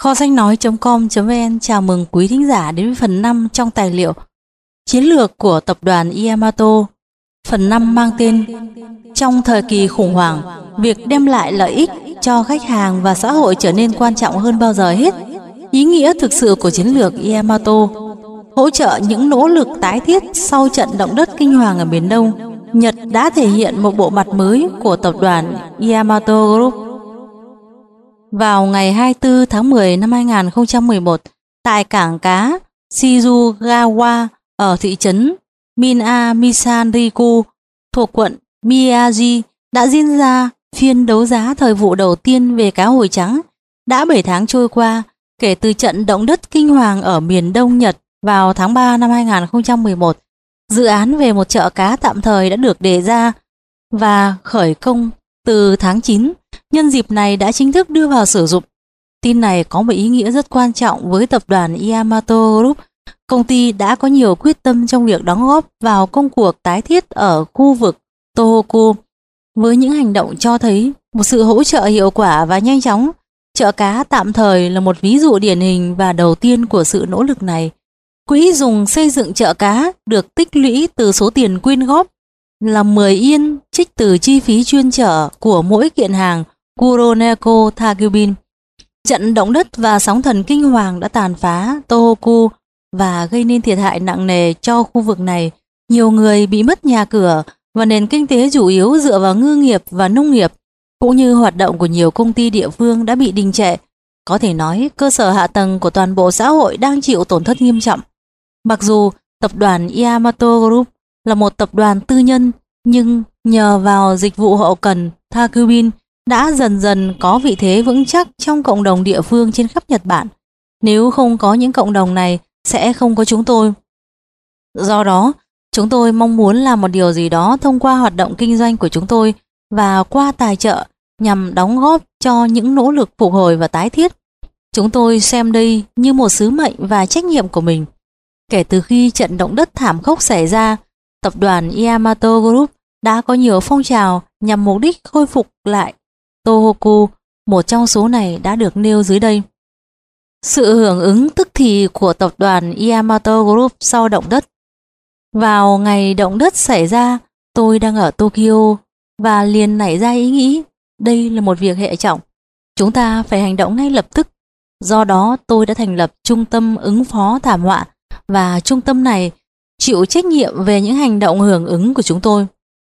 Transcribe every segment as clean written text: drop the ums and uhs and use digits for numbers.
Kho sách nói.com.vn chào mừng quý thính giả đến với phần 5 trong tài liệu Chiến lược của tập đoàn Yamato. Phần 5 mang tên Trong thời kỳ khủng hoảng, việc đem lại lợi ích cho khách hàng và xã hội trở nên quan trọng hơn bao giờ hết. Ý nghĩa thực sự của chiến lược Yamato hỗ trợ những nỗ lực tái thiết sau trận động đất kinh hoàng ở Biển Đông. Nhật đã thể hiện một bộ mặt mới của tập đoàn Yamato Group. Vào ngày 24 tháng 10 năm 2011, tại cảng cá Shizugawa ở thị trấn Minamisanriku thuộc quận Miyagi đã diễn ra phiên đấu giá thời vụ đầu tiên về cá hồi trắng. Đã 7 tháng trôi qua kể từ trận động đất kinh hoàng ở miền Đông Nhật vào tháng 3 năm 2011. Dự án về một chợ cá tạm thời đã được đề ra và khởi công từ tháng 9. Nhân dịp này đã chính thức đưa vào sử dụng. Tin này có một ý nghĩa rất quan trọng với tập đoàn Yamato Group. Công ty đã có nhiều quyết tâm trong việc đóng góp vào công cuộc tái thiết ở khu vực Tohoku với những hành động cho thấy một sự hỗ trợ hiệu quả và nhanh chóng. Chợ cá tạm thời là một ví dụ điển hình và đầu tiên của sự nỗ lực này. Quỹ dùng xây dựng chợ cá được tích lũy từ số tiền quyên góp là 10 yên trích từ chi phí chuyên chở của mỗi kiện hàng Kuroneko Takubin. Trận động đất và sóng thần kinh hoàng đã tàn phá Tohoku và gây nên thiệt hại nặng nề cho khu vực này. Nhiều người bị mất nhà cửa và nền kinh tế chủ yếu dựa vào ngư nghiệp và nông nghiệp, cũng như hoạt động của nhiều công ty địa phương đã bị đình trệ. Có thể nói cơ sở hạ tầng của toàn bộ xã hội đang chịu tổn thất nghiêm trọng. Mặc dù tập đoàn Yamato Group là một tập đoàn tư nhân, nhưng nhờ vào dịch vụ hậu cần Takubin đã dần dần có vị thế vững chắc trong cộng đồng địa phương trên khắp Nhật Bản. Nếu không có những cộng đồng này, sẽ không có chúng tôi. Do đó, chúng tôi mong muốn làm một điều gì đó thông qua hoạt động kinh doanh của chúng tôi và qua tài trợ nhằm đóng góp cho những nỗ lực phục hồi và tái thiết. Chúng tôi xem đây như một sứ mệnh và trách nhiệm của mình. Kể từ khi trận động đất thảm khốc xảy ra, tập đoàn Yamato Group đã có nhiều phong trào nhằm mục đích khôi phục lại Tohoku. Một trong số này đã được nêu dưới đây. Sự hưởng ứng tức thì của tập đoàn Yamato Group sau động đất. Vào ngày động đất xảy ra, tôi đang ở Tokyo và liền nảy ra ý nghĩ đây là một việc hệ trọng. Chúng ta phải hành động ngay lập tức. Do đó tôi đã thành lập trung tâm ứng phó thảm họa và trung tâm này chịu trách nhiệm về những hành động hưởng ứng của chúng tôi.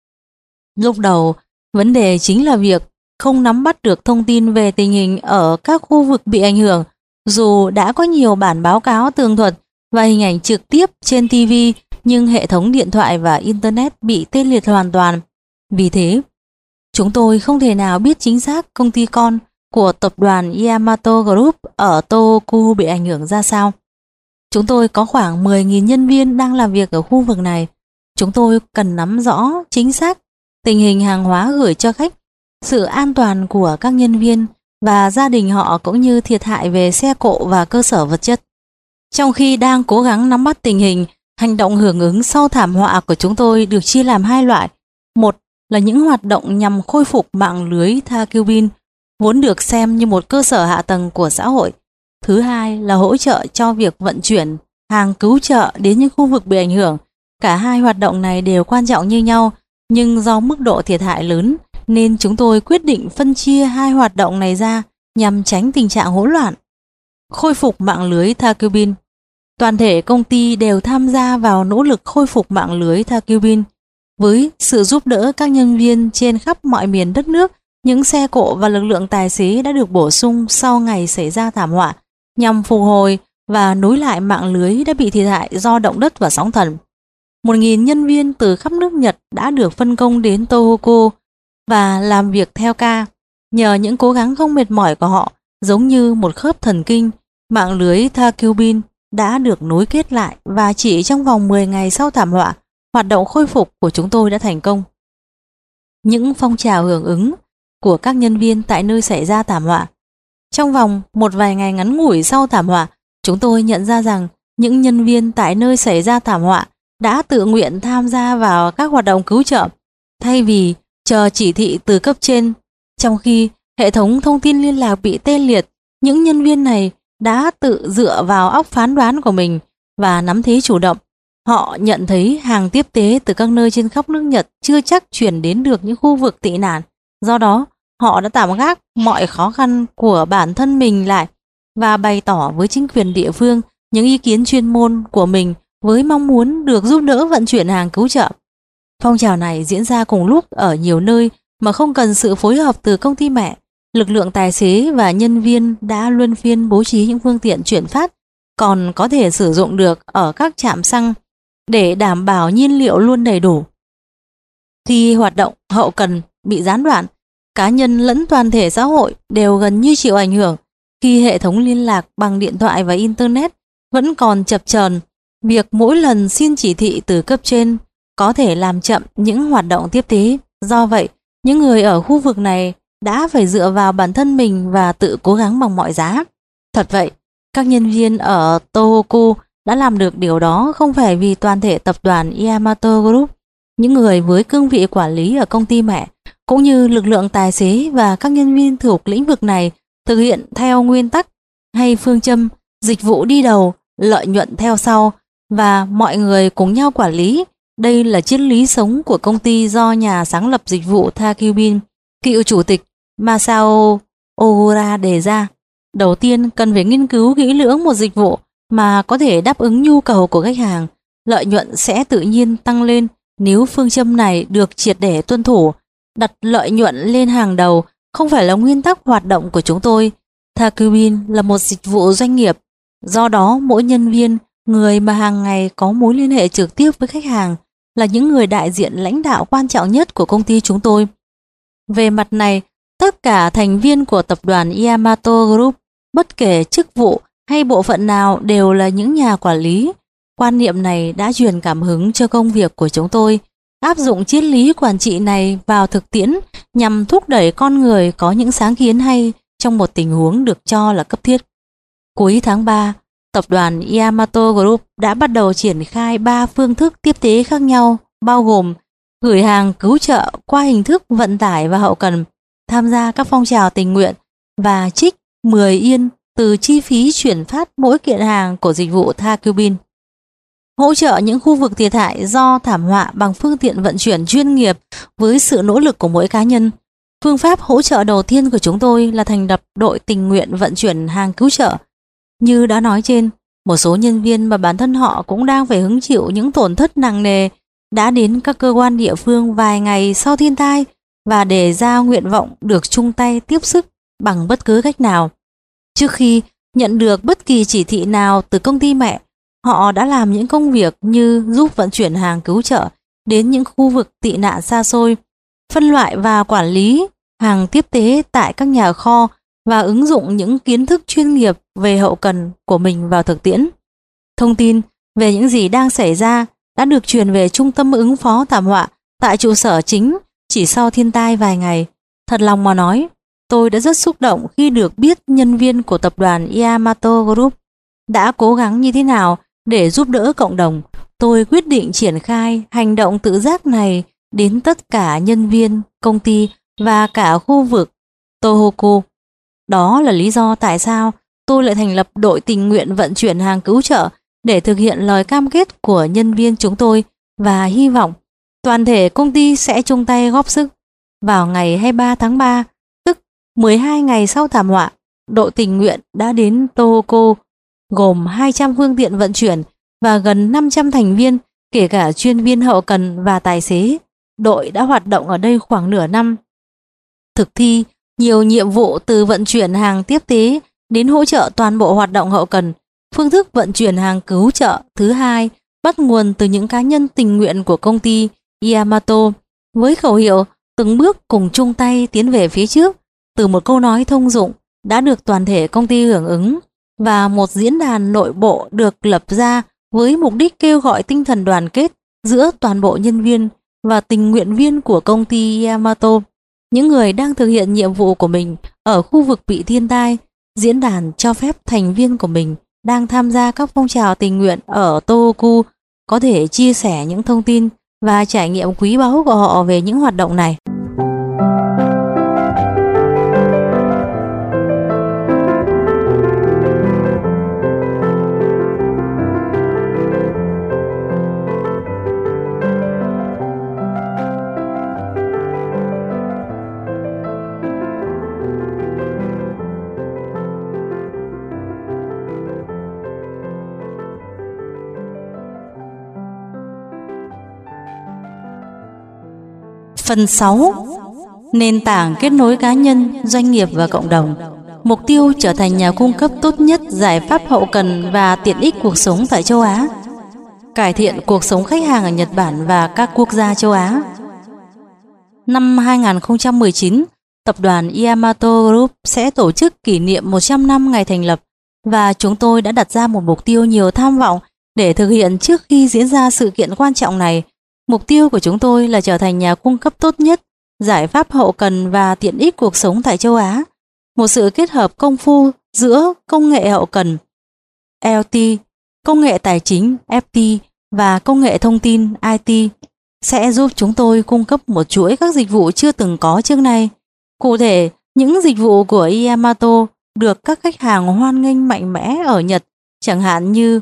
Lúc đầu, vấn đề chính là việc không nắm bắt được thông tin về tình hình ở các khu vực bị ảnh hưởng. Dù đã có nhiều bản báo cáo tường thuật và hình ảnh trực tiếp trên TV, nhưng hệ thống điện thoại và Internet bị tê liệt hoàn toàn. Vì thế, chúng tôi không thể nào biết chính xác công ty con của tập đoàn Yamato Group ở Tohoku bị ảnh hưởng ra sao. Chúng tôi có khoảng 10.000 nhân viên đang làm việc ở khu vực này. Chúng tôi cần nắm rõ chính xác tình hình hàng hóa gửi cho khách, sự an toàn của các nhân viên và gia đình họ, cũng như thiệt hại về xe cộ và cơ sở vật chất. Trong khi đang cố gắng nắm bắt tình hình, hành động hưởng ứng sau thảm họa của chúng tôi được chia làm hai loại. Một là những hoạt động nhằm khôi phục mạng lưới Takubin, vốn được xem như một cơ sở hạ tầng của xã hội. Thứ hai là hỗ trợ cho việc vận chuyển hàng cứu trợ đến những khu vực bị ảnh hưởng. Cả hai hoạt động này đều quan trọng như nhau, nhưng do mức độ thiệt hại lớn nên chúng tôi quyết định phân chia hai hoạt động này ra nhằm tránh tình trạng hỗn loạn. Khôi phục mạng lưới Takubin. Toàn thể công ty đều tham gia vào nỗ lực khôi phục mạng lưới Takubin. Với sự giúp đỡ các nhân viên trên khắp mọi miền đất nước, những xe cộ và lực lượng tài xế đã được bổ sung sau ngày xảy ra thảm họa nhằm phục hồi và nối lại mạng lưới đã bị thiệt hại do động đất và sóng thần. 1.000 nhân viên từ khắp nước Nhật đã được phân công đến Tohoku và làm việc theo ca. Nhờ những cố gắng không mệt mỏi của họ, giống như một khớp thần kinh, mạng lưới Takubin đã được nối kết lại và chỉ trong vòng 10 ngày sau thảm họa, hoạt động khôi phục của chúng tôi đã thành công. Những phong trào hưởng ứng của các nhân viên tại nơi xảy ra thảm họa. Trong vòng một vài ngày ngắn ngủi sau thảm họa, chúng tôi nhận ra rằng những nhân viên tại nơi xảy ra thảm họa đã tự nguyện tham gia vào các hoạt động cứu trợ, thay vì chờ chỉ thị từ cấp trên. Trong khi hệ thống thông tin liên lạc bị tê liệt, những nhân viên này đã tự dựa vào óc phán đoán của mình và nắm thế chủ động. Họ nhận thấy hàng tiếp tế từ các nơi trên khắp nước Nhật chưa chắc chuyển đến được những khu vực tị nạn. Do đó, họ đã tạm gác mọi khó khăn của bản thân mình lại và bày tỏ với chính quyền địa phương những ý kiến chuyên môn của mình với mong muốn được giúp đỡ vận chuyển hàng cứu trợ. Phong trào này diễn ra cùng lúc ở nhiều nơi mà không cần sự phối hợp từ công ty mẹ. Lực lượng tài xế và nhân viên đã luân phiên bố trí những phương tiện chuyển phát còn có thể sử dụng được ở các trạm xăng để đảm bảo nhiên liệu luôn đầy đủ. Khi hoạt động hậu cần bị gián đoạn, cá nhân lẫn toàn thể xã hội đều gần như chịu ảnh hưởng. Khi hệ thống liên lạc bằng điện thoại và Internet vẫn còn chập chờn, việc mỗi lần xin chỉ thị từ cấp trên có thể làm chậm những hoạt động tiếp tế. Do vậy, những người ở khu vực này đã phải dựa vào bản thân mình và tự cố gắng bằng mọi giá. Thật vậy, các nhân viên ở Tohoku đã làm được điều đó không phải vì toàn thể tập đoàn Yamato Group. Những người với cương vị quản lý ở công ty mẹ, cũng như lực lượng tài xế và các nhân viên thuộc lĩnh vực này thực hiện theo nguyên tắc hay phương châm dịch vụ đi đầu, lợi nhuận theo sau và mọi người cùng nhau quản lý. Đây là triết lý sống của công ty do nhà sáng lập dịch vụ Takubin, cựu chủ tịch Masao Ogura đề ra. Đầu tiên, cần phải nghiên cứu kỹ lưỡng một dịch vụ mà có thể đáp ứng nhu cầu của khách hàng. Lợi nhuận sẽ tự nhiên tăng lên nếu phương châm này được triệt để tuân thủ. Đặt lợi nhuận lên hàng đầu không phải là nguyên tắc hoạt động của chúng tôi. Takubin là một dịch vụ doanh nghiệp, do đó mỗi nhân viên, người mà hàng ngày có mối liên hệ trực tiếp với khách hàng, là những người đại diện lãnh đạo quan trọng nhất của công ty chúng tôi. Về mặt này, tất cả thành viên của tập đoàn Yamato Group, bất kể chức vụ hay bộ phận nào, đều là những nhà quản lý. Quan niệm này đã truyền cảm hứng cho công việc của chúng tôi. Áp dụng triết lý quản trị này vào thực tiễn nhằm thúc đẩy con người có những sáng kiến hay trong một tình huống được cho là cấp thiết. Cuối tháng 3, tập đoàn Yamato Group đã bắt đầu triển khai 3 phương thức tiếp tế khác nhau, bao gồm gửi hàng cứu trợ qua hình thức vận tải và hậu cần, tham gia các phong trào tình nguyện và trích 10 yên từ chi phí chuyển phát mỗi kiện hàng của dịch vụ Takubin. Hỗ trợ những khu vực thiệt hại do thảm họa bằng phương tiện vận chuyển chuyên nghiệp với sự nỗ lực của mỗi cá nhân. Phương pháp hỗ trợ đầu tiên của chúng tôi là thành lập đội tình nguyện vận chuyển hàng cứu trợ. Như đã nói trên, một số nhân viên mà bản thân họ cũng đang phải hứng chịu những tổn thất nặng nề đã đến các cơ quan địa phương vài ngày sau thiên tai và đề ra nguyện vọng được chung tay tiếp sức bằng bất cứ cách nào. Trước khi nhận được bất kỳ chỉ thị nào từ công ty mẹ, họ đã làm những công việc như giúp vận chuyển hàng cứu trợ đến những khu vực tị nạn xa xôi, phân loại và quản lý hàng tiếp tế tại các nhà kho và ứng dụng những kiến thức chuyên nghiệp về hậu cần của mình vào thực tiễn. Thông tin về những gì đang xảy ra đã được truyền về Trung tâm ứng phó thảm họa tại trụ sở chính chỉ sau thiên tai vài ngày. Thật lòng mà nói, tôi đã rất xúc động khi được biết nhân viên của tập đoàn Yamato Group đã cố gắng như thế nào để giúp đỡ cộng đồng. Tôi quyết định triển khai hành động tự giác này đến tất cả nhân viên, công ty và cả khu vực Tohoku. Đó là lý do tại sao tôi lại thành lập đội tình nguyện vận chuyển hàng cứu trợ để thực hiện lời cam kết của nhân viên chúng tôi và hy vọng toàn thể công ty sẽ chung tay góp sức. Vào ngày 23 tháng 3, tức 12 ngày sau thảm họa, đội tình nguyện đã đến Tohoku gồm 200 phương tiện vận chuyển và gần 500 thành viên, kể cả chuyên viên hậu cần và tài xế. Đội đã hoạt động ở đây khoảng nửa năm, thực thi nhiều nhiệm vụ từ vận chuyển hàng tiếp tế đến hỗ trợ toàn bộ hoạt động hậu cần. Phương thức vận chuyển hàng cứu trợ thứ hai bắt nguồn từ những cá nhân tình nguyện của công ty Yamato với khẩu hiệu từng bước cùng chung tay tiến về phía trước, từ một câu nói thông dụng đã được toàn thể công ty hưởng ứng và một diễn đàn nội bộ được lập ra với mục đích kêu gọi tinh thần đoàn kết giữa toàn bộ nhân viên và tình nguyện viên của công ty Yamato, những người đang thực hiện nhiệm vụ của mình ở khu vực bị thiên tai. Diễn đàn cho phép thành viên của mình đang tham gia các phong trào tình nguyện ở Tohoku có thể chia sẻ những thông tin và trải nghiệm quý báu của họ về những hoạt động này. Phần 6. Nền tảng kết nối cá nhân, doanh nghiệp và cộng đồng. Mục tiêu trở thành nhà cung cấp tốt nhất giải pháp hậu cần và tiện ích cuộc sống tại châu Á. Cải thiện cuộc sống khách hàng ở Nhật Bản và các quốc gia châu Á. Năm 2019, tập đoàn Yamato Group sẽ tổ chức kỷ niệm 100 năm ngày thành lập và chúng tôi đã đặt ra một mục tiêu nhiều tham vọng để thực hiện trước khi diễn ra sự kiện quan trọng này. Mục tiêu của chúng tôi là trở thành nhà cung cấp tốt nhất giải pháp hậu cần và tiện ích cuộc sống tại châu Á. Một sự kết hợp công phu giữa công nghệ hậu cần LT, công nghệ tài chính FT và công nghệ thông tin IT sẽ giúp chúng tôi cung cấp một chuỗi các dịch vụ chưa từng có trước nay. Cụ thể, những dịch vụ của Yamato được các khách hàng hoan nghênh mạnh mẽ ở Nhật, chẳng hạn như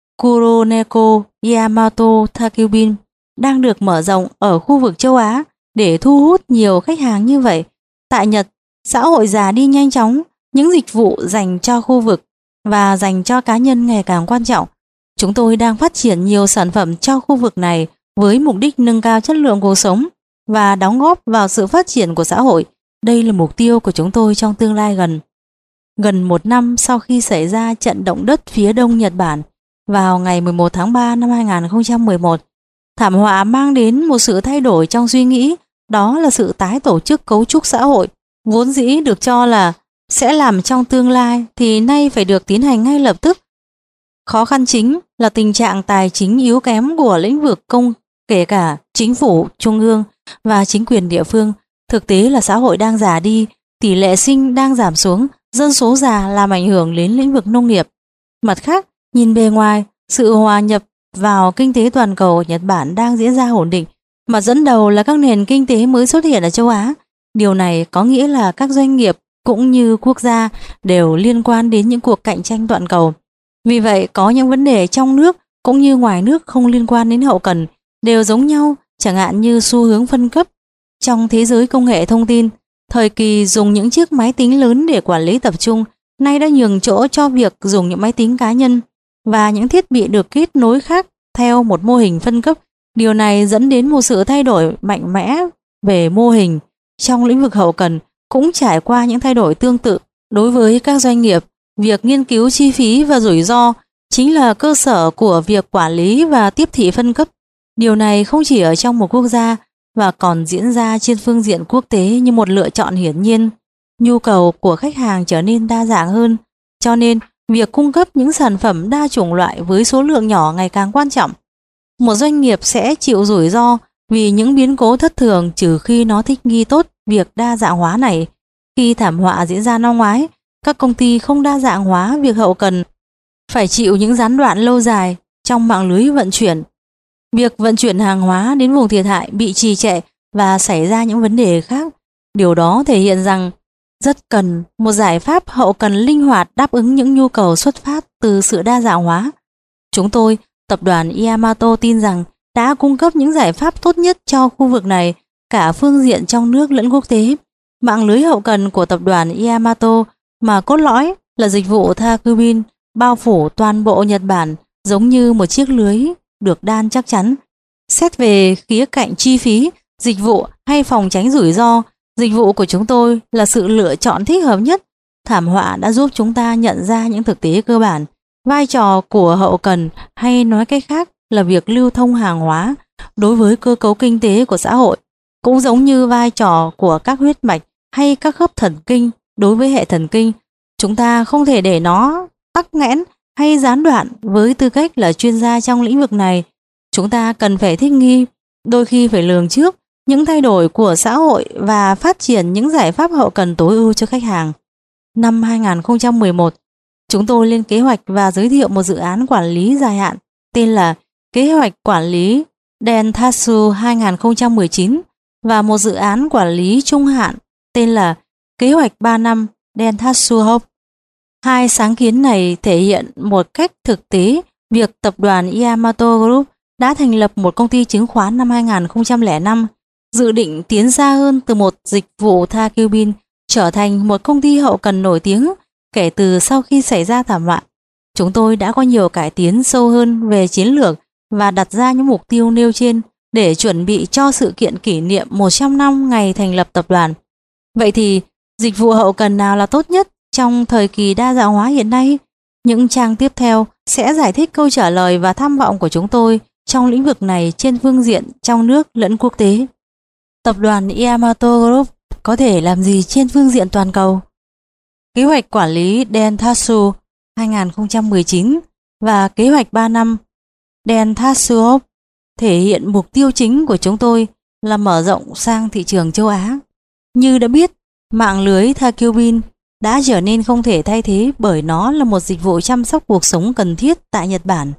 Kuroneko Yamato Takubin, đang được mở rộng ở khu vực châu Á để thu hút nhiều khách hàng như vậy. Tại Nhật, xã hội già đi nhanh chóng, những dịch vụ dành cho khu vực và dành cho cá nhân ngày càng quan trọng. Chúng tôi đang phát triển nhiều sản phẩm cho khu vực này với mục đích nâng cao chất lượng cuộc sống và đóng góp vào sự phát triển của xã hội. Đây là mục tiêu của chúng tôi trong tương lai gần. Gần một năm sau khi xảy ra trận động đất phía đông Nhật Bản vào ngày 11 tháng 3 năm 2011, thảm họa mang đến một sự thay đổi trong suy nghĩ, đó là sự tái tổ chức cấu trúc xã hội. Vốn dĩ được cho là sẽ làm trong tương lai thì nay phải được tiến hành ngay lập tức. Khó khăn chính là tình trạng tài chính yếu kém của lĩnh vực công, kể cả chính phủ trung ương và chính quyền địa phương. Thực tế là xã hội đang già đi, tỷ lệ sinh đang giảm xuống, dân số già làm ảnh hưởng đến lĩnh vực nông nghiệp. Mặt khác, nhìn bề ngoài, sự hòa nhập vào kinh tế toàn cầu ở Nhật Bản đang diễn ra ổn định, mà dẫn đầu là các nền kinh tế mới xuất hiện ở châu Á. Điều này có nghĩa là các doanh nghiệp cũng như quốc gia đều liên quan đến những cuộc cạnh tranh toàn cầu. Vì vậy, có những vấn đề trong nước cũng như ngoài nước không liên quan đến hậu cần đều giống nhau, chẳng hạn như xu hướng phân cấp. Trong thế giới công nghệ thông tin, thời kỳ dùng những chiếc máy tính lớn để quản lý tập trung nay đã nhường chỗ cho việc dùng những máy tính cá nhân và những thiết bị được kết nối khác theo một mô hình phân cấp. Điều này dẫn đến một sự thay đổi mạnh mẽ về mô hình. Trong lĩnh vực hậu cần cũng trải qua những thay đổi tương tự. Đối với các doanh nghiệp, việc nghiên cứu chi phí và rủi ro chính là cơ sở của việc quản lý và tiếp thị phân cấp. Điều này không chỉ ở trong một quốc gia và còn diễn ra trên phương diện quốc tế như một lựa chọn hiển nhiên. Nhu cầu của khách hàng trở nên đa dạng hơn, cho nên việc cung cấp những sản phẩm đa chủng loại với số lượng nhỏ ngày càng quan trọng. Một doanh nghiệp sẽ chịu rủi ro vì những biến cố thất thường trừ khi nó thích nghi tốt việc đa dạng hóa này. Khi thảm họa diễn ra năm ngoái, các công ty không đa dạng hóa việc hậu cần phải chịu những gián đoạn lâu dài trong mạng lưới vận chuyển. Việc vận chuyển hàng hóa đến vùng thiệt hại bị trì trệ và xảy ra những vấn đề khác. Điều đó thể hiện rằng rất cần một giải pháp hậu cần linh hoạt đáp ứng những nhu cầu xuất phát từ sự đa dạng hóa. Chúng tôi, tập đoàn Yamato tin rằng đã cung cấp những giải pháp tốt nhất cho khu vực này, cả phương diện trong nước lẫn quốc tế. Mạng lưới hậu cần của tập đoàn Yamato mà cốt lõi là dịch vụ Takubin bao phủ toàn bộ Nhật Bản giống như một chiếc lưới được đan chắc chắn. Xét về khía cạnh chi phí, dịch vụ hay phòng tránh rủi ro, dịch vụ của chúng tôi là sự lựa chọn thích hợp nhất. Thảm họa đã giúp chúng ta nhận ra những thực tế cơ bản. Vai trò của hậu cần, hay nói cách khác là việc lưu thông hàng hóa đối với cơ cấu kinh tế của xã hội, cũng giống như vai trò của các huyết mạch hay các khớp thần kinh đối với hệ thần kinh. Chúng ta không thể để nó tắc nghẽn hay gián đoạn. Với tư cách là chuyên gia trong lĩnh vực này, chúng ta cần phải thích nghi, đôi khi phải lường trước những thay đổi của xã hội và phát triển những giải pháp hậu cần tối ưu cho khách hàng. Năm 2011, chúng tôi lên kế hoạch và giới thiệu một dự án quản lý dài hạn tên là Kế hoạch quản lý Dentatsu 2019 và một dự án quản lý trung hạn tên là Kế hoạch 3 năm Dentatsu Hope. Hai sáng kiến này thể hiện một cách thực tế việc tập đoàn Yamato Group đã thành lập một công ty chứng khoán năm 2005, dự định tiến xa hơn từ một dịch vụ Takubin trở thành một công ty hậu cần nổi tiếng kể từ sau khi xảy ra thảm họa. Chúng tôi đã có nhiều cải tiến sâu hơn về chiến lược và đặt ra những mục tiêu nêu trên. để chuẩn bị cho sự kiện kỷ niệm 100 năm ngày thành lập tập đoàn. Vậy thì dịch vụ hậu cần nào là tốt nhất trong thời kỳ đa dạng hóa hiện nay? Những trang tiếp theo sẽ giải thích câu trả lời và tham vọng của chúng tôi trong lĩnh vực này trên phương diện trong nước lẫn quốc tế. Tập đoàn Yamato Group có thể làm gì trên phương diện toàn cầu? Kế hoạch quản lý Dentsu 2019 và kế hoạch 3 năm Dentsu thể hiện mục tiêu chính của chúng tôi là mở rộng sang thị trường châu Á. Như đã biết, mạng lưới Takubin đã trở nên không thể thay thế bởi nó là một dịch vụ chăm sóc cuộc sống cần thiết tại Nhật Bản.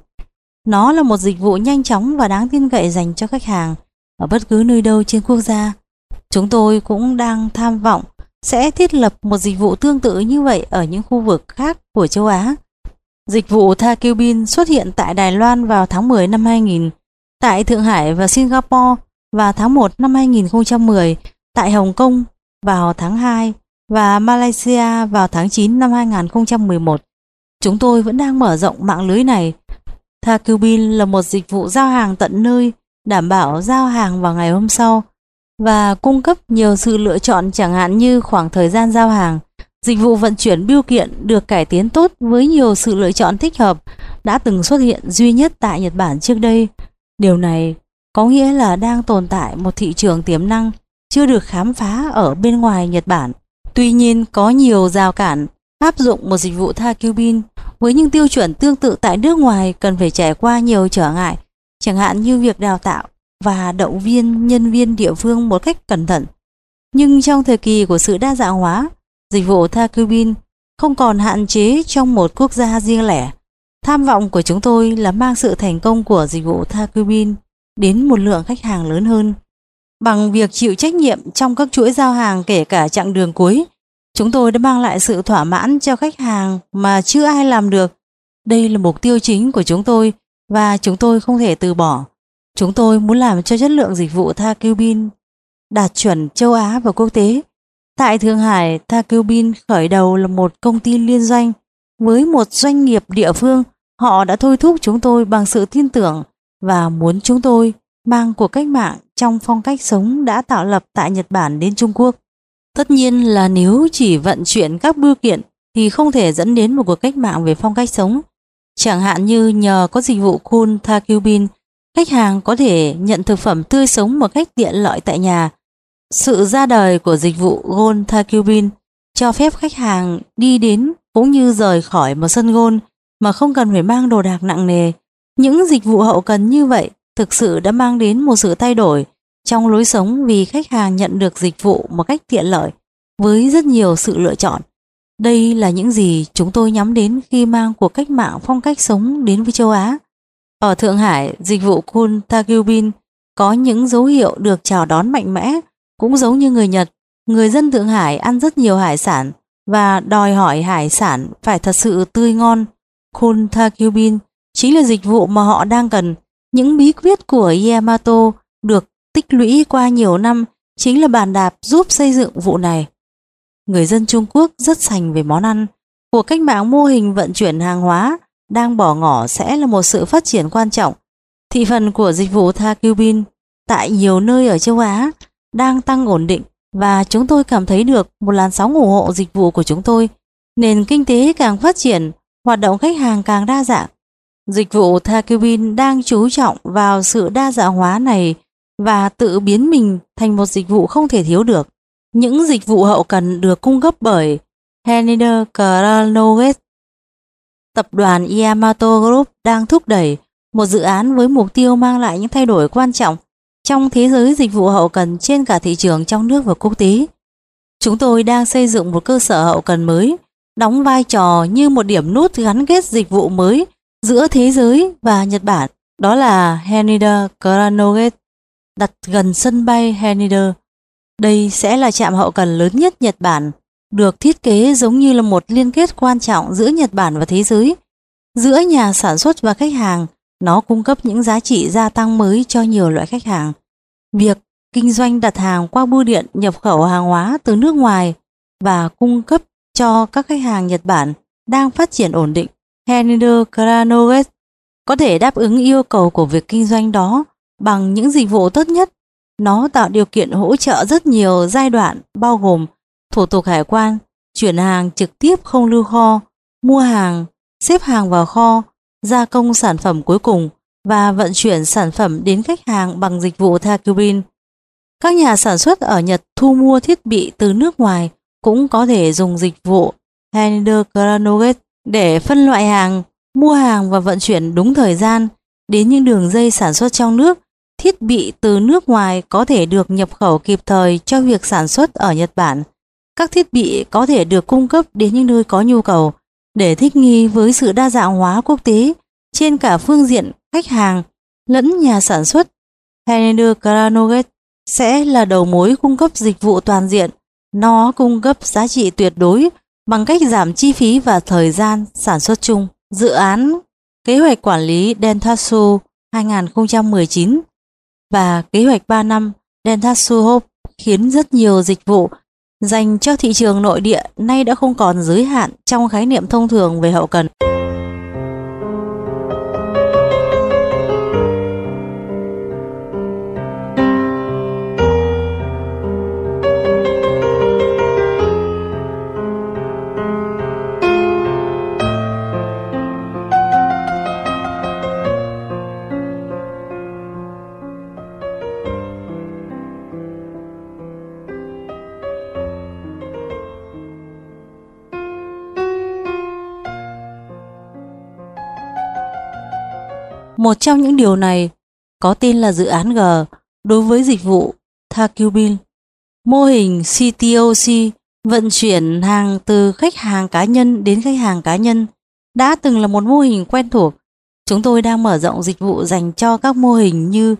Nó là một dịch vụ nhanh chóng và đáng tin cậy dành cho khách hàng ở bất cứ nơi đâu trên quốc gia. Chúng tôi cũng đang tham vọng sẽ thiết lập một dịch vụ tương tự như vậy ở những khu vực khác của châu Á. Dịch vụ Takubin xuất hiện tại Đài Loan vào tháng 10 năm 2000, tại Thượng Hải và Singapore vào tháng 1 năm 2010, tại Hồng Kông vào tháng 2 và Malaysia vào tháng 9 năm 2011. Chúng tôi vẫn đang mở rộng mạng lưới này. Takubin là một dịch vụ giao hàng tận nơi, đảm bảo giao hàng vào ngày hôm sau và cung cấp nhiều sự lựa chọn, chẳng hạn như khoảng thời gian giao hàng. Dịch vụ vận chuyển bưu kiện được cải tiến tốt với nhiều sự lựa chọn thích hợp, đã từng xuất hiện duy nhất tại Nhật Bản trước đây. Điều này có nghĩa là đang tồn tại một thị trường tiềm năng chưa được khám phá ở bên ngoài Nhật Bản. Tuy nhiên, có nhiều rào cản áp dụng một dịch vụ Takubin với những tiêu chuẩn tương tự tại nước ngoài cần phải trải qua nhiều trở ngại, chẳng hạn như việc đào tạo và động viên nhân viên địa phương một cách cẩn thận. Nhưng trong thời kỳ của sự đa dạng hóa, dịch vụ Takubin không còn hạn chế trong một quốc gia riêng lẻ. Tham vọng của chúng tôi là mang sự thành công của dịch vụ Takubin đến một lượng khách hàng lớn hơn. Bằng việc chịu trách nhiệm trong các chuỗi giao hàng kể cả chặng đường cuối, chúng tôi đã mang lại sự thỏa mãn cho khách hàng mà chưa ai làm được. Đây là mục tiêu chính của chúng tôi và chúng tôi không thể từ bỏ. Chúng tôi muốn làm cho chất lượng dịch vụ Takubin đạt chuẩn châu Á và quốc tế. Tại Thượng Hải, Takubin khởi đầu là một công ty liên doanh với một doanh nghiệp địa phương. Họ đã thôi thúc chúng tôi bằng sự tin tưởng và muốn chúng tôi mang cuộc cách mạng trong phong cách sống đã tạo lập tại Nhật Bản đến Trung Quốc. Tất nhiên là nếu chỉ vận chuyển các bưu kiện thì không thể dẫn đến một cuộc cách mạng về phong cách sống. Chẳng hạn như nhờ có dịch vụ Cool Takubin, khách hàng có thể nhận thực phẩm tươi sống một cách tiện lợi tại nhà. Sự ra đời của dịch vụ Gold Takubin cho phép khách hàng đi đến cũng như rời khỏi một sân golf mà không cần phải mang đồ đạc nặng nề. Những dịch vụ hậu cần như vậy thực sự đã mang đến một sự thay đổi trong lối sống vì khách hàng nhận được dịch vụ một cách tiện lợi với rất nhiều sự lựa chọn. Đây là những gì chúng tôi nhắm đến khi mang cuộc cách mạng phong cách sống đến với châu Á. Ở Thượng Hải, dịch vụ Cool Takubin có những dấu hiệu được chào đón mạnh mẽ. Cũng giống như người Nhật, người dân Thượng Hải ăn rất nhiều hải sản và đòi hỏi hải sản phải thật sự tươi ngon. Cool Takubin chính là dịch vụ mà họ đang cần. Những bí quyết của Yamato được tích lũy qua nhiều năm chính là bàn đạp giúp xây dựng vụ này. Người dân Trung Quốc rất sành về món ăn. Cuộc cách mạng mô hình vận chuyển hàng hóa đang bỏ ngỏ sẽ là một sự phát triển quan trọng. Thị phần của dịch vụ Takubin tại nhiều nơi ở châu Á đang tăng ổn định và chúng tôi cảm thấy được một làn sóng ủng hộ dịch vụ của chúng tôi. Nền kinh tế càng phát triển, hoạt động khách hàng càng đa dạng. Dịch vụ Takubin đang chú trọng vào sự đa dạng hóa này và tự biến mình thành một dịch vụ không thể thiếu được. Những dịch vụ hậu cần được cung cấp bởi Schneider Kranovic. Tập đoàn Yamato Group đang thúc đẩy một dự án với mục tiêu mang lại những thay đổi quan trọng trong thế giới dịch vụ hậu cần trên cả thị trường trong nước và quốc tế. Chúng tôi đang xây dựng một cơ sở hậu cần mới, đóng vai trò như một điểm nút gắn kết dịch vụ mới giữa thế giới và Nhật Bản. Đó là Haneda Kranovic, đặt gần sân bay Haneda. Đây sẽ là trạm hậu cần lớn nhất Nhật Bản, được thiết kế giống như là một liên kết quan trọng giữa Nhật Bản và thế giới. Giữa nhà sản xuất và khách hàng, nó cung cấp những giá trị gia tăng mới cho nhiều loại khách hàng. Việc kinh doanh đặt hàng qua bưu điện nhập khẩu hàng hóa từ nước ngoài và cung cấp cho các khách hàng Nhật Bản đang phát triển ổn định. Schneider Kranovic có thể đáp ứng yêu cầu của việc kinh doanh đó bằng những dịch vụ tốt nhất. Nó tạo điều kiện hỗ trợ rất nhiều giai đoạn bao gồm thủ tục hải quan, chuyển hàng trực tiếp không lưu kho, mua hàng, xếp hàng vào kho, gia công sản phẩm cuối cùng và vận chuyển sản phẩm đến khách hàng bằng dịch vụ Takubin. Các nhà sản xuất ở Nhật thu mua thiết bị từ nước ngoài cũng có thể dùng dịch vụ Handler Chronoget để phân loại hàng, mua hàng và vận chuyển đúng thời gian đến những đường dây sản xuất trong nước. Thiết bị từ nước ngoài có thể được nhập khẩu kịp thời cho việc sản xuất ở Nhật Bản. Các thiết bị có thể được cung cấp đến những nơi có nhu cầu để thích nghi với sự đa dạng hóa quốc tế trên cả phương diện khách hàng lẫn nhà sản xuất. Handler Chronoget sẽ là đầu mối cung cấp dịch vụ toàn diện. Nó cung cấp giá trị tuyệt đối bằng cách giảm chi phí và thời gian sản xuất chung. Dự án kế hoạch quản lý Dentsu 2019 và kế hoạch 3 năm Dentsu Hope khiến rất nhiều dịch vụ dành cho thị trường nội địa nay đã không còn giới hạn trong khái niệm thông thường về hậu cần. Một trong những điều này có tên là dự án G đối với dịch vụ Takubin. Mô hình CTOC vận chuyển hàng từ khách hàng cá nhân đến khách hàng cá nhân đã từng là một mô hình quen thuộc. Chúng tôi đang mở rộng dịch vụ dành cho các mô hình như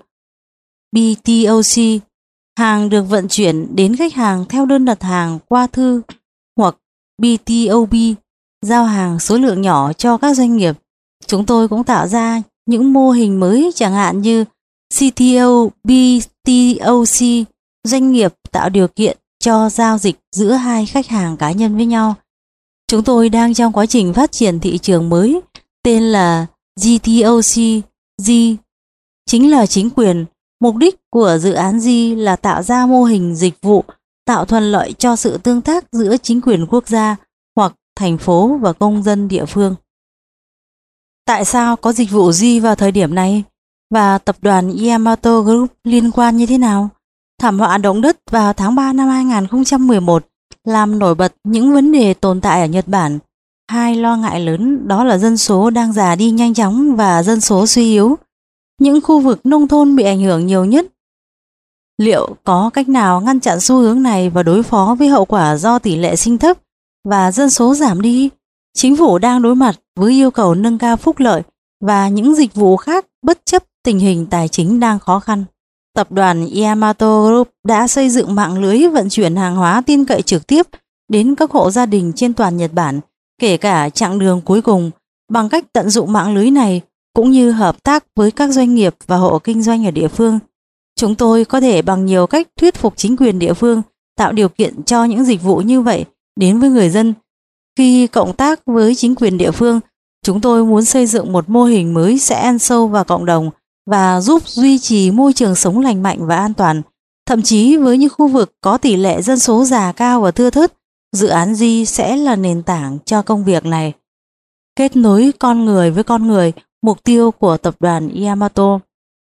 BTOC, hàng được vận chuyển đến khách hàng theo đơn đặt hàng qua thư, hoặc BTOB, giao hàng số lượng nhỏ cho các doanh nghiệp. Chúng tôi cũng tạo ra những mô hình mới chẳng hạn như CTO, BTOC, doanh nghiệp tạo điều kiện cho giao dịch giữa hai khách hàng cá nhân với nhau. Chúng tôi đang trong quá trình phát triển thị trường mới tên là GTOC, G chính là chính quyền. Mục đích của dự án G là tạo ra mô hình dịch vụ tạo thuận lợi cho sự tương tác giữa chính quyền quốc gia hoặc thành phố và công dân địa phương. Tại sao có dịch vụ G vào thời điểm này? Và tập đoàn Yamato Group liên quan như thế nào? Thảm họa động đất vào tháng 3 năm 2011 làm nổi bật những vấn đề tồn tại ở Nhật Bản. Hai lo ngại lớn đó là dân số đang già đi nhanh chóng và dân số suy yếu. Những khu vực nông thôn bị ảnh hưởng nhiều nhất. Liệu có cách nào ngăn chặn xu hướng này và đối phó với hậu quả do tỷ lệ sinh thấp và dân số giảm đi? Chính phủ đang đối mặt với yêu cầu nâng cao phúc lợi và những dịch vụ khác bất chấp tình hình tài chính đang khó khăn. Tập đoàn Yamato Group đã xây dựng mạng lưới vận chuyển hàng hóa tin cậy trực tiếp đến các hộ gia đình trên toàn Nhật Bản, kể cả chặng đường cuối cùng. Bằng cách tận dụng mạng lưới này cũng như hợp tác với các doanh nghiệp và hộ kinh doanh ở địa phương, chúng tôi có thể bằng nhiều cách thuyết phục chính quyền địa phương tạo điều kiện cho những dịch vụ như vậy đến với người dân. Khi cộng tác với chính quyền địa phương, chúng tôi muốn xây dựng một mô hình mới sẽ ăn sâu vào cộng đồng và giúp duy trì môi trường sống lành mạnh và an toàn. Thậm chí với những khu vực có tỷ lệ dân số già cao và thưa thớt, dự án G sẽ là nền tảng cho công việc này. Kết nối con người với con người, mục tiêu của tập đoàn Yamato.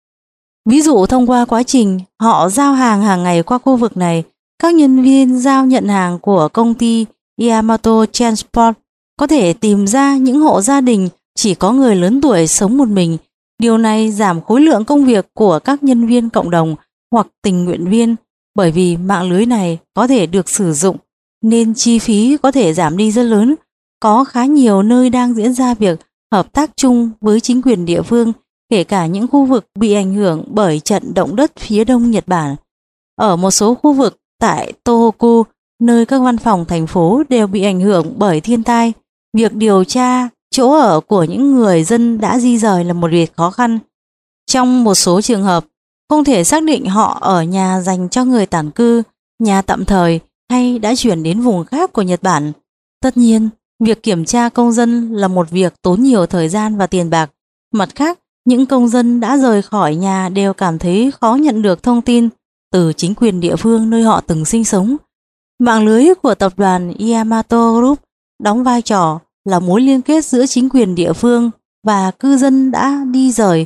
Ví dụ thông qua quá trình họ giao hàng hàng ngày qua khu vực này, các nhân viên giao nhận hàng của công ty Yamato Transport có thể tìm ra những hộ gia đình chỉ có người lớn tuổi sống một mình. Điều này giảm khối lượng công việc của các nhân viên cộng đồng hoặc tình nguyện viên, bởi vì mạng lưới này có thể được sử dụng nên chi phí có thể giảm đi rất lớn. Có khá nhiều nơi đang diễn ra việc hợp tác chung với chính quyền địa phương, kể cả những khu vực bị ảnh hưởng bởi trận động đất phía đông Nhật Bản. Ở một số khu vực tại Tohoku, nơi các văn phòng thành phố đều bị ảnh hưởng bởi thiên tai, việc điều tra chỗ ở của những người dân đã di rời là một việc khó khăn. Trong một số trường hợp, không thể xác định họ ở nhà dành cho người tản cư, nhà tạm thời hay đã chuyển đến vùng khác của Nhật Bản. Tất nhiên, việc kiểm tra công dân là một việc tốn nhiều thời gian và tiền bạc. Mặt khác, Những công dân đã rời khỏi nhà đều cảm thấy khó nhận được thông tin từ chính quyền địa phương nơi họ từng sinh sống. Mạng lưới của tập đoàn Yamato Group đóng vai trò là mối liên kết giữa chính quyền địa phương và cư dân đã đi rời.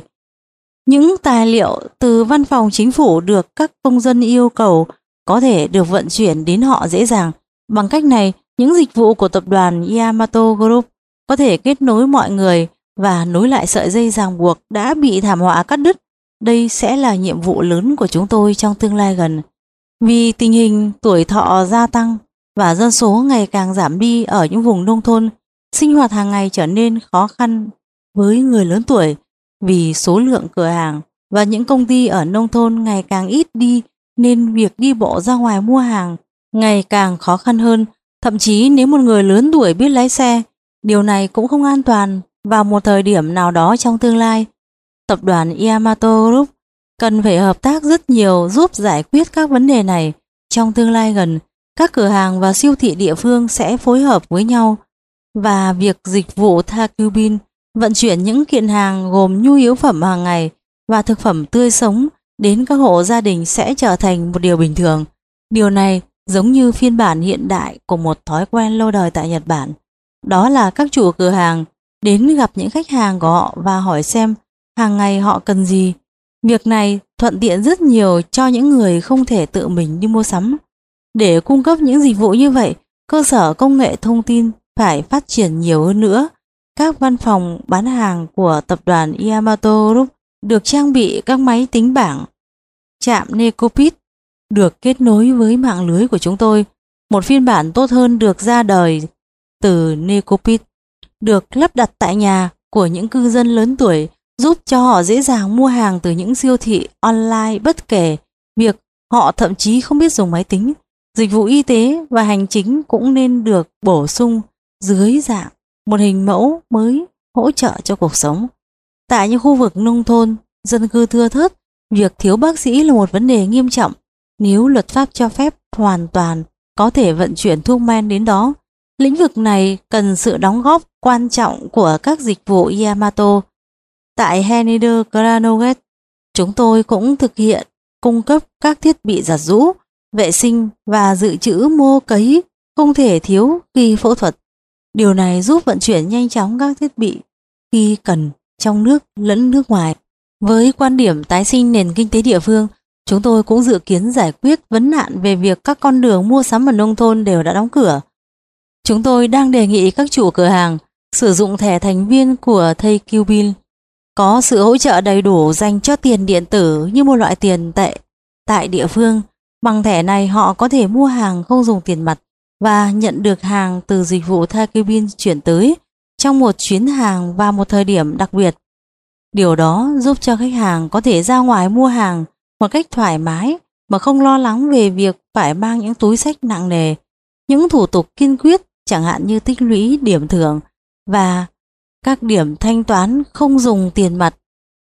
Những tài liệu từ văn phòng chính phủ được các công dân yêu cầu có thể được vận chuyển đến họ dễ dàng. Bằng cách này, những dịch vụ của tập đoàn Yamato Group có thể kết nối mọi người và nối lại sợi dây ràng buộc đã bị thảm họa cắt đứt. Đây sẽ là nhiệm vụ lớn của chúng tôi trong tương lai gần. Vì tình hình tuổi thọ gia tăng và dân số ngày càng giảm đi ở những vùng nông thôn, sinh hoạt hàng ngày trở nên khó khăn với người lớn tuổi. Vì số lượng cửa hàng và những công ty ở nông thôn ngày càng ít đi nên việc đi bộ ra ngoài mua hàng ngày càng khó khăn hơn. Thậm chí nếu một người lớn tuổi biết lái xe, điều này cũng không an toàn vào một thời điểm nào đó trong tương lai. Tập đoàn Yamato Group cần phải hợp tác rất nhiều giúp giải quyết các vấn đề này. Trong tương lai gần, các cửa hàng và siêu thị địa phương sẽ phối hợp với nhau và việc dịch vụ Takubin vận chuyển những kiện hàng gồm nhu yếu phẩm hàng ngày và thực phẩm tươi sống đến các hộ gia đình sẽ trở thành một điều bình thường. Điều này giống như phiên bản hiện đại của một thói quen lâu đời tại Nhật Bản. Đó là các chủ cửa hàng đến gặp những khách hàng của họ và hỏi xem hàng ngày họ cần gì. Việc này thuận tiện rất nhiều cho những người không thể tự mình đi mua sắm. Để cung cấp những dịch vụ như vậy, cơ sở công nghệ thông tin phải phát triển nhiều hơn nữa. Các văn phòng bán hàng của tập đoàn Yamato Group được trang bị các máy tính bảng. Trạm Necopit được kết nối với mạng lưới của chúng tôi. Một phiên bản tốt hơn được ra đời từ Necopit, được lắp đặt tại nhà của những cư dân lớn tuổi, giúp cho họ dễ dàng mua hàng từ những siêu thị online bất kể việc họ thậm chí không biết dùng máy tính. Dịch vụ y tế và hành chính cũng nên được bổ sung dưới dạng một hình mẫu mới hỗ trợ cho cuộc sống. Tại những khu vực nông thôn, dân cư thưa thớt, việc thiếu bác sĩ là một vấn đề nghiêm trọng. Nếu luật pháp cho phép hoàn toàn có thể vận chuyển thuốc men đến đó, lĩnh vực này cần sự đóng góp quan trọng của các dịch vụ Yamato. Tại Henider Granoget, chúng tôi cũng thực hiện cung cấp các thiết bị giặt giũ, vệ sinh và dự trữ mô cấy không thể thiếu khi phẫu thuật. Điều này giúp vận chuyển nhanh chóng các thiết bị khi cần trong nước lẫn nước ngoài. Với quan điểm tái sinh nền kinh tế địa phương, chúng tôi cũng dự kiến giải quyết vấn nạn về việc các con đường mua sắm ở nông thôn đều đã đóng cửa. Chúng tôi đang đề nghị các chủ cửa hàng sử dụng thẻ thành viên của Takubin, có sự hỗ trợ đầy đủ dành cho tiền điện tử như một loại tiền tệ tại địa phương. Bằng thẻ này họ có thể mua hàng không dùng tiền mặt và nhận được hàng từ dịch vụ Takubin chuyển tới trong một chuyến hàng vào một thời điểm đặc biệt. Điều đó giúp cho khách hàng có thể ra ngoài mua hàng một cách thoải mái mà không lo lắng về việc phải mang những túi xách nặng nề. Những thủ tục kiên quyết chẳng hạn như tích lũy điểm thưởng và các điểm thanh toán không dùng tiền mặt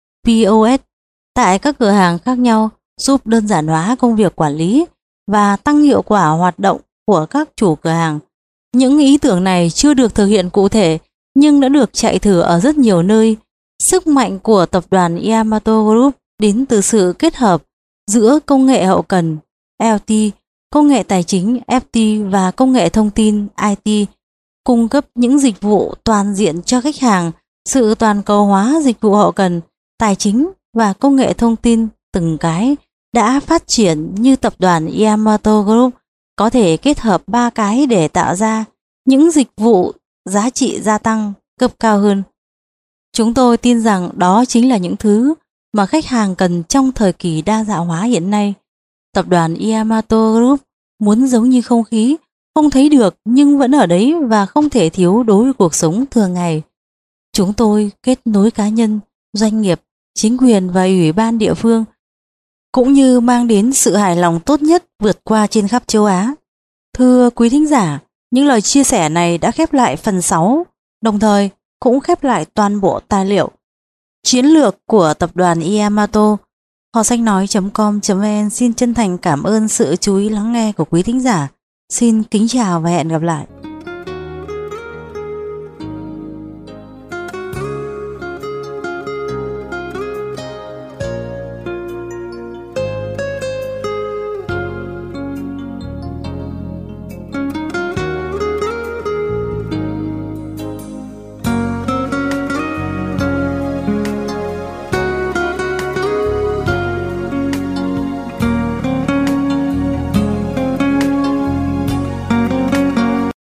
POS tại các cửa hàng khác nhau giúp đơn giản hóa công việc quản lý và tăng hiệu quả hoạt động của các chủ cửa hàng. Những ý tưởng này chưa được thực hiện cụ thể nhưng đã được chạy thử ở rất nhiều nơi. Sức mạnh của tập đoàn Yamato Group đến từ sự kết hợp giữa công nghệ hậu cần LT, công nghệ tài chính FT và công nghệ thông tin IT, cung cấp những dịch vụ toàn diện cho khách hàng. Sự toàn cầu hóa dịch vụ hậu cần, tài chính và công nghệ thông tin từng cái đã phát triển như tập đoàn Yamato Group có thể kết hợp ba cái để tạo ra những dịch vụ giá trị gia tăng cấp cao hơn. Chúng tôi tin rằng đó chính là những thứ mà khách hàng cần trong thời kỳ đa dạng hóa hiện nay. Tập đoàn Yamato Group muốn giống như không khí, không thấy được nhưng vẫn ở đấy và không thể thiếu đối với cuộc sống thường ngày. Chúng tôi kết nối cá nhân, doanh nghiệp, chính quyền và ủy ban địa phương, cũng như mang đến sự hài lòng tốt nhất vượt qua trên khắp châu Á. Thưa quý thính giả, những lời chia sẻ này đã khép lại phần 6, đồng thời cũng khép lại toàn bộ tài liệu chiến lược của tập đoàn Yamato. Kho sách nói.com.vn xin chân thành cảm ơn sự chú ý lắng nghe của quý thính giả. Xin kính chào và hẹn gặp lại.